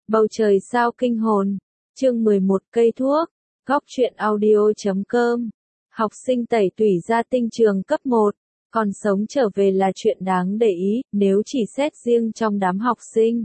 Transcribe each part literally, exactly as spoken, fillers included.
Bầu trời sao kinh hồn. Chương mười một cây thuốc. Góc truyện audio chấm com. Học sinh tẩy tủy ra tinh trường cấp một. Còn sống trở về là chuyện đáng để ý, nếu chỉ xét riêng trong đám học sinh.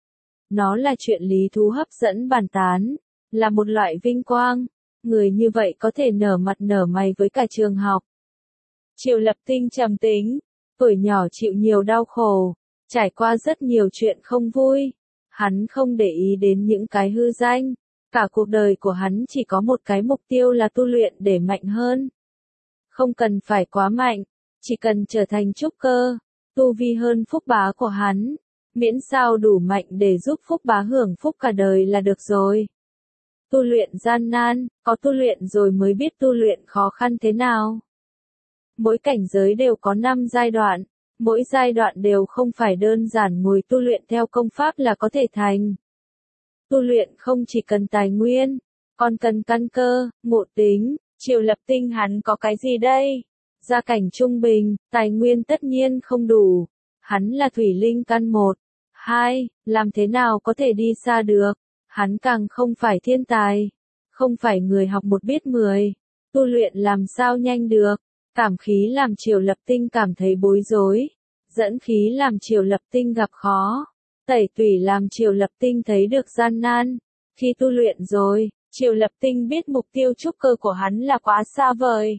Nó là chuyện lý thú hấp dẫn bàn tán, là một loại vinh quang. Người như vậy có thể nở mặt nở mày với cả trường học. Triệu Lập Tinh trầm tính, tuổi nhỏ chịu nhiều đau khổ, trải qua rất nhiều chuyện không vui. Hắn không để ý đến những cái hư danh. Cả cuộc đời của hắn chỉ có một cái mục tiêu là tu luyện để mạnh hơn. Không cần phải quá mạnh, chỉ cần trở thành trúc cơ, tu vi hơn Phúc Bá của hắn. Miễn sao đủ mạnh để giúp Phúc Bá hưởng phúc cả đời là được rồi. Tu luyện gian nan, có tu luyện rồi mới biết tu luyện khó khăn thế nào. Mỗi cảnh giới đều có năm giai đoạn, mỗi giai đoạn đều không phải đơn giản ngồi tu luyện theo công pháp là có thể thành. Tu luyện không chỉ cần tài nguyên, còn cần căn cơ, ngộ tính. Triệu Lập Tinh hắn có cái gì đây? Gia cảnh trung bình, tài nguyên tất nhiên không đủ. Hắn là thủy linh căn một, hai, làm thế nào có thể đi xa được? Hắn càng không phải thiên tài, không phải người học một biết mười. Tu luyện làm sao nhanh được? Cảm khí làm Triệu Lập Tinh cảm thấy bối rối, dẫn khí làm Triệu Lập Tinh gặp khó, tẩy tủy làm Triệu Lập Tinh thấy được gian nan. Khi tu luyện rồi, Triệu Lập Tinh biết mục tiêu trúc cơ của hắn là quá xa vời.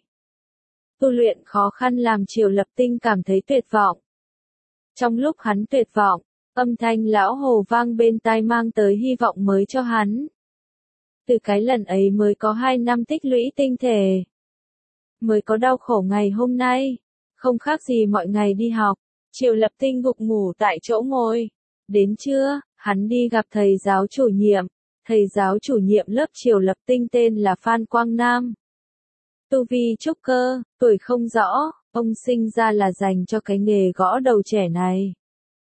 Tu luyện khó khăn làm Triệu Lập Tinh cảm thấy tuyệt vọng. Trong lúc hắn tuyệt vọng, âm thanh lão hồ vang bên tai mang tới hy vọng mới cho hắn. Từ cái lần ấy mới có hai năm tích lũy tinh thể. Mới có đau khổ ngày hôm nay, không khác gì mọi ngày đi học. Triệu Lập Tinh gục ngủ tại chỗ ngồi. Đến trưa, hắn đi gặp thầy giáo chủ nhiệm. Thầy giáo chủ nhiệm lớp Triệu Lập Tinh tên là Phan Quang Nam. Tu vi trúc cơ, tuổi không rõ, ông sinh ra là dành cho cái nghề gõ đầu trẻ này.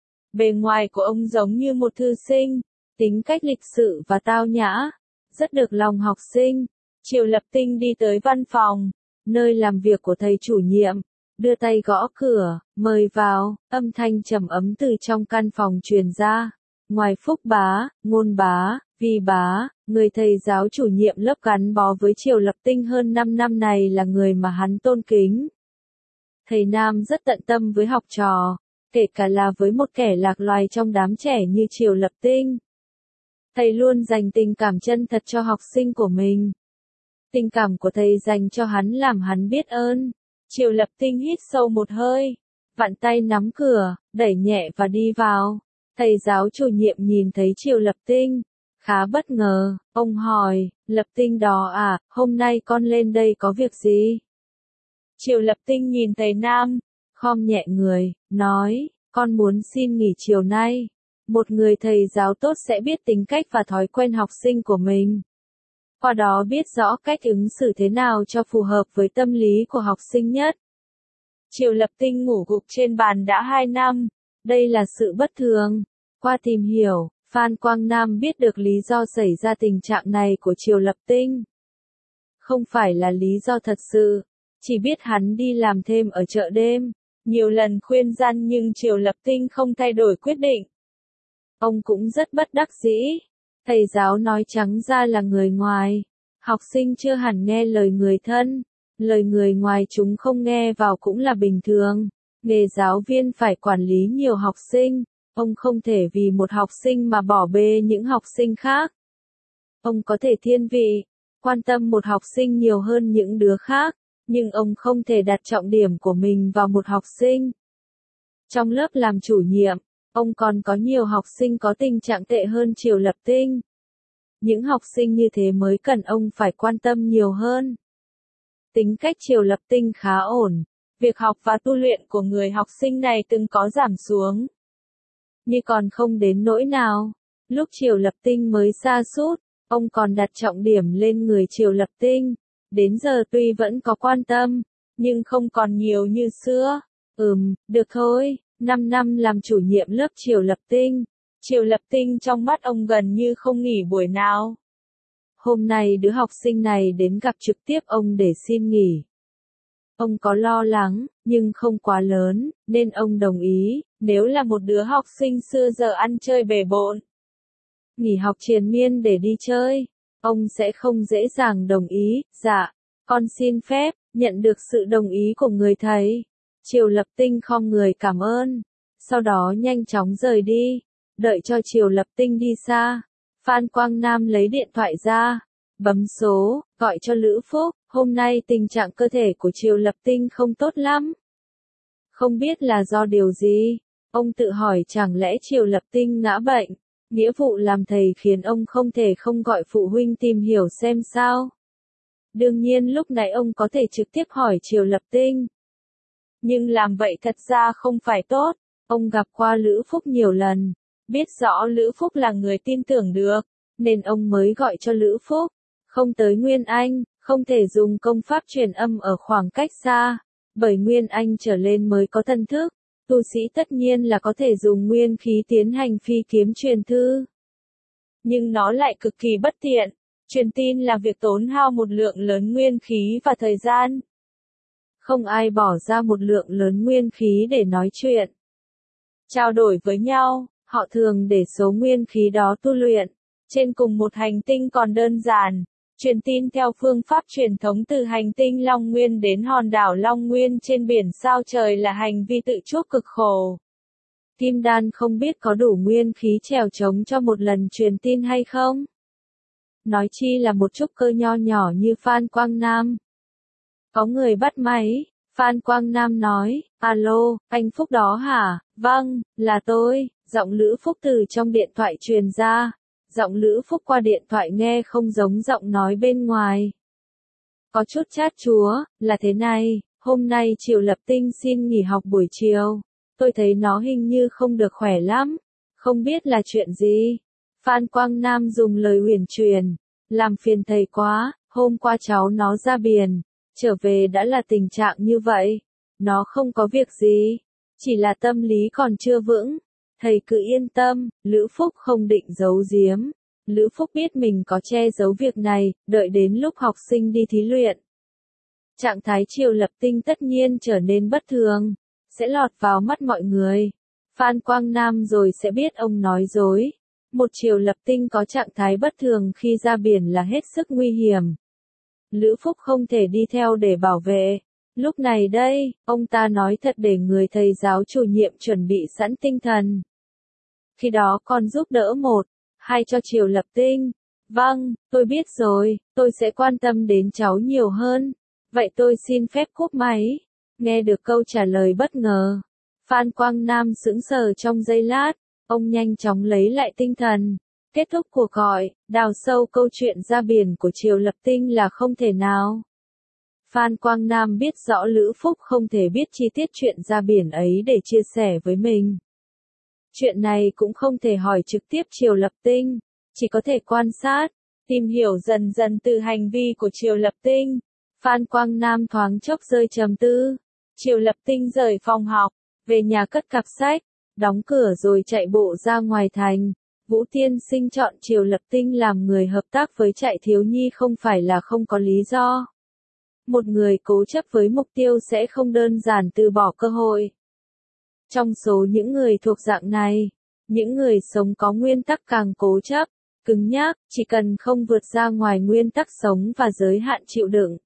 Bề ngoài của ông giống như một thư sinh, tính cách lịch sự và tao nhã, rất được lòng học sinh. Triệu Lập Tinh đi tới văn phòng, nơi làm việc của thầy chủ nhiệm, đưa tay gõ cửa, mời vào, âm thanh trầm ấm từ trong căn phòng truyền ra. Ngoài Phúc Bá, Ngôn Bá, Vi Bá, người thầy giáo chủ nhiệm lớp gắn bó với Triệu Lập Tinh hơn năm năm này là người mà hắn tôn kính. Thầy Nam rất tận tâm với học trò, kể cả là với một kẻ lạc loài trong đám trẻ như Triệu Lập Tinh. Thầy luôn dành tình cảm chân thật cho học sinh của mình. Tình cảm của thầy dành cho hắn làm hắn biết ơn. Triệu Lập Tinh hít sâu một hơi, vặn tay nắm cửa, đẩy nhẹ và đi vào. Thầy giáo chủ nhiệm nhìn thấy Triệu Lập Tinh, khá bất ngờ, ông hỏi, Lập Tinh đó à, hôm nay con lên đây có việc gì? Triệu Lập Tinh nhìn thầy Nam, khom nhẹ người, nói, con muốn xin nghỉ chiều nay. Một người thầy giáo tốt sẽ biết tính cách và thói quen học sinh của mình. Qua đó biết rõ cách ứng xử thế nào cho phù hợp với tâm lý của học sinh nhất. Triệu Lập Tinh ngủ gục trên bàn đã hai năm. Đây là sự bất thường. Qua tìm hiểu, Phan Quang Nam biết được lý do xảy ra tình trạng này của Triệu Lập Tinh. Không phải là lý do thật sự, chỉ biết hắn đi làm thêm ở chợ đêm. Nhiều lần khuyên can nhưng Triệu Lập Tinh không thay đổi quyết định. Ông cũng rất bất đắc dĩ. Thầy giáo nói trắng ra là người ngoài. Học sinh chưa hẳn nghe lời người thân. Lời người ngoài chúng không nghe vào cũng là bình thường. Nghề giáo viên phải quản lý nhiều học sinh. Ông không thể vì một học sinh mà bỏ bê những học sinh khác. Ông có thể thiên vị, quan tâm một học sinh nhiều hơn những đứa khác, nhưng ông không thể đặt trọng điểm của mình vào một học sinh. Trong lớp làm chủ nhiệm, ông còn có nhiều học sinh có tình trạng tệ hơn Triệu Lập Tinh. Những học sinh như thế mới cần ông phải quan tâm nhiều hơn. Tính cách Triệu Lập Tinh khá ổn. Việc học và tu luyện của người học sinh này từng có giảm xuống, nhưng còn không đến nỗi nào. Lúc Triệu Lập Tinh mới sa sút, ông còn đặt trọng điểm lên người Triệu Lập Tinh. Đến giờ tuy vẫn có quan tâm, nhưng không còn nhiều như xưa. Ừm, được thôi, năm năm làm chủ nhiệm lớp Triệu Lập Tinh. Triệu Lập Tinh trong mắt ông gần như không nghỉ buổi nào. Hôm nay đứa học sinh này đến gặp trực tiếp ông để xin nghỉ. Ông có lo lắng, nhưng không quá lớn, nên ông đồng ý, nếu là một đứa học sinh xưa giờ ăn chơi bề bộn. nghỉ học triền miên để đi chơi. Ông sẽ không dễ dàng đồng ý. Dạ, con xin phép, nhận được sự đồng ý của người thầy. Triều Lập Tinh khom người cảm ơn, sau đó nhanh chóng rời đi. Đợi cho Triều Lập Tinh đi xa, Phan Quang Nam lấy điện thoại ra, bấm số, gọi cho Lữ Phúc. Hôm nay tình trạng cơ thể của Triều Lập Tinh không tốt lắm. Không biết là do điều gì? Ông tự hỏi chẳng lẽ Triều Lập Tinh ngã bệnh? Nghĩa vụ làm thầy khiến ông không thể không gọi phụ huynh tìm hiểu xem sao. Đương nhiên lúc này ông có thể trực tiếp hỏi Triều Lập Tinh. Nhưng làm vậy thật ra không phải tốt. Ông gặp qua Lữ Phúc nhiều lần, biết rõ Lữ Phúc là người tin tưởng được, nên ông mới gọi cho Lữ Phúc. Không tới Nguyên Anh, không thể dùng công pháp truyền âm ở khoảng cách xa, bởi Nguyên Anh trở lên mới có thần thức. Tu sĩ tất nhiên là có thể dùng nguyên khí tiến hành phi kiếm truyền thư. Nhưng nó lại cực kỳ bất tiện. Truyền tin là việc tốn hao một lượng lớn nguyên khí và thời gian. Không ai bỏ ra một lượng lớn nguyên khí để nói chuyện, trao đổi với nhau, họ thường để số nguyên khí đó tu luyện. Trên cùng một hành tinh còn đơn giản, truyền tin theo phương pháp truyền thống từ hành tinh Long Nguyên đến hòn đảo Long Nguyên trên biển sao trời là hành vi tự chuốc cực khổ. Kim Đan không biết có đủ nguyên khí trèo trống cho một lần truyền tin hay không? Nói chi là một trúc cơ nho nhỏ như Phan Quang Nam. Có người bắt máy, Phan Quang Nam nói, alo, anh Phúc đó hả? Vâng, là tôi. Giọng Lữ Phúc từ trong điện thoại truyền ra. Giọng Lữ Phúc qua điện thoại nghe không giống giọng nói bên ngoài. Có chút chát chúa, là thế này, hôm nay Triều Lập Tinh xin nghỉ học buổi chiều. Tôi thấy nó hình như không được khỏe lắm, không biết là chuyện gì. Phan Quang Nam dùng lời huyền truyền, làm phiền thầy quá, hôm qua cháu nó ra biển, trở về đã là tình trạng như vậy. Nó không có việc gì, chỉ là tâm lý còn chưa vững. Thầy cứ yên tâm, Lữ Phúc không định giấu giếm. Lữ Phúc biết mình có che giấu việc này, đợi đến lúc học sinh đi thí luyện. Trạng thái Triều Lập Tinh tất nhiên trở nên bất thường, sẽ lọt vào mắt mọi người. Phan Quang Nam rồi sẽ biết ông nói dối. Một Triều Lập Tinh có trạng thái bất thường khi ra biển là hết sức nguy hiểm. Lữ Phúc không thể đi theo để bảo vệ. Lúc này đây, ông ta nói thật để người thầy giáo chủ nhiệm chuẩn bị sẵn tinh thần. Khi đó con giúp đỡ một, hai cho Triều Lập Tinh. Vâng, tôi biết rồi, tôi sẽ quan tâm đến cháu nhiều hơn. Vậy tôi xin phép cúp máy. Nghe được câu trả lời bất ngờ, Phan Quang Nam sững sờ trong giây lát, ông nhanh chóng lấy lại tinh thần. Kết thúc cuộc gọi, đào sâu câu chuyện ra biển của Triều Lập Tinh là không thể nào. Phan Quang Nam biết rõ Lữ Phúc không thể biết chi tiết chuyện ra biển ấy để chia sẻ với mình. Chuyện này cũng không thể hỏi trực tiếp Triều Lập Tinh, chỉ có thể quan sát, tìm hiểu dần dần từ hành vi của Triều Lập Tinh. Phan Quang Nam thoáng chốc rơi trầm tư. Triều Lập Tinh rời phòng học, về nhà cất cặp sách, đóng cửa rồi chạy bộ ra ngoài thành. Vũ Tiên Sinh chọn Triều Lập Tinh làm người hợp tác với trại thiếu nhi không phải là không có lý do. Một người cố chấp với mục tiêu sẽ không đơn giản từ bỏ cơ hội. Trong số những người thuộc dạng này, những người sống có nguyên tắc càng cố chấp, cứng nhắc, chỉ cần không vượt ra ngoài nguyên tắc sống và giới hạn chịu đựng.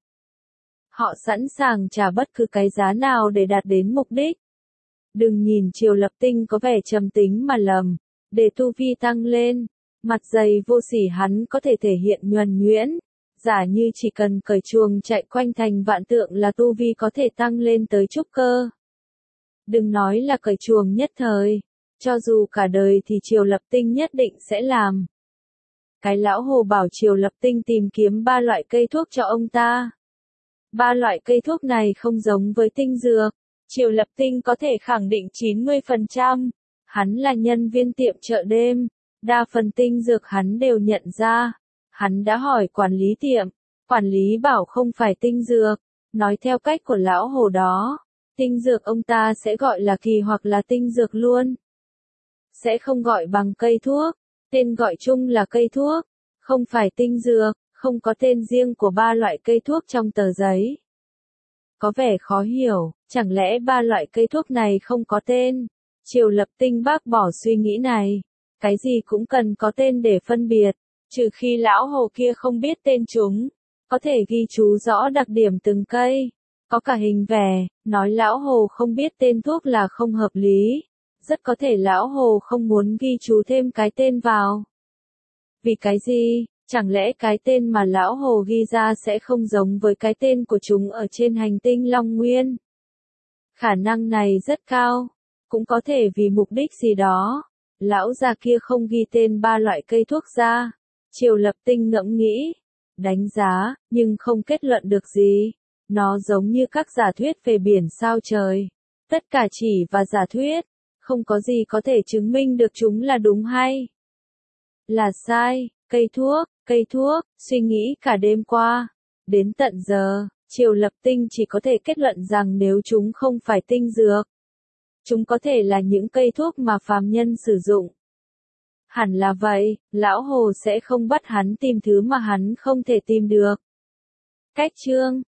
Họ sẵn sàng trả bất cứ cái giá nào để đạt đến mục đích. Đừng nhìn Triều Lập Tinh có vẻ trầm tính mà lầm. Để tu vi tăng lên, mặt dày vô sỉ hắn có thể thể hiện nhuần nhuyễn. Giả như chỉ cần cởi chuồng chạy quanh thành vạn tượng là tu vi có thể tăng lên tới trúc cơ. Đừng nói là cởi chuồng nhất thời, cho dù cả đời thì Triều Lập Tinh nhất định sẽ làm. Cái lão hồ bảo Triều Lập Tinh tìm kiếm ba loại cây thuốc cho ông ta. Ba loại cây thuốc này không giống với tinh dược. Triều Lập Tinh có thể khẳng định chín mươi phần trăm. Hắn là nhân viên tiệm chợ đêm, đa phần tinh dược hắn đều nhận ra. Hắn đã hỏi quản lý tiệm, quản lý bảo không phải tinh dược. Nói theo cách của lão hồ đó, tinh dược ông ta sẽ gọi là kỳ hoặc là tinh dược luôn. Sẽ không gọi bằng cây thuốc, tên gọi chung là cây thuốc, không phải tinh dược, không có tên riêng của ba loại cây thuốc trong tờ giấy. Có vẻ khó hiểu, chẳng lẽ ba loại cây thuốc này không có tên? Triều Lập Tinh bác bỏ suy nghĩ này. cái gì cũng cần có tên để phân biệt, trừ khi lão hồ kia không biết tên chúng, có thể ghi chú rõ đặc điểm từng cây, có cả hình vẽ, nói lão hồ không biết tên thuốc là không hợp lý, rất có thể lão hồ không muốn ghi chú thêm cái tên vào. Vì cái gì? Chẳng lẽ cái tên mà lão hồ ghi ra sẽ không giống với cái tên của chúng ở trên hành tinh Long Nguyên? Khả năng này rất cao, cũng có thể vì mục đích gì đó. Lão già kia không ghi tên ba loại cây thuốc ra. Triều Lập Tinh ngẫm nghĩ, đánh giá, nhưng không kết luận được gì. Nó giống như các giả thuyết về biển sao trời. Tất cả chỉ và giả thuyết, không có gì có thể chứng minh được chúng là đúng hay là sai. Cây thuốc, cây thuốc, suy nghĩ cả đêm qua. Đến tận giờ, Triều Lập Tinh chỉ có thể kết luận rằng nếu chúng không phải tinh dược, chúng có thể là những cây thuốc mà phàm nhân sử dụng. Hẳn là vậy, lão hồ sẽ không bắt hắn tìm thứ mà hắn không thể tìm được. Cách chương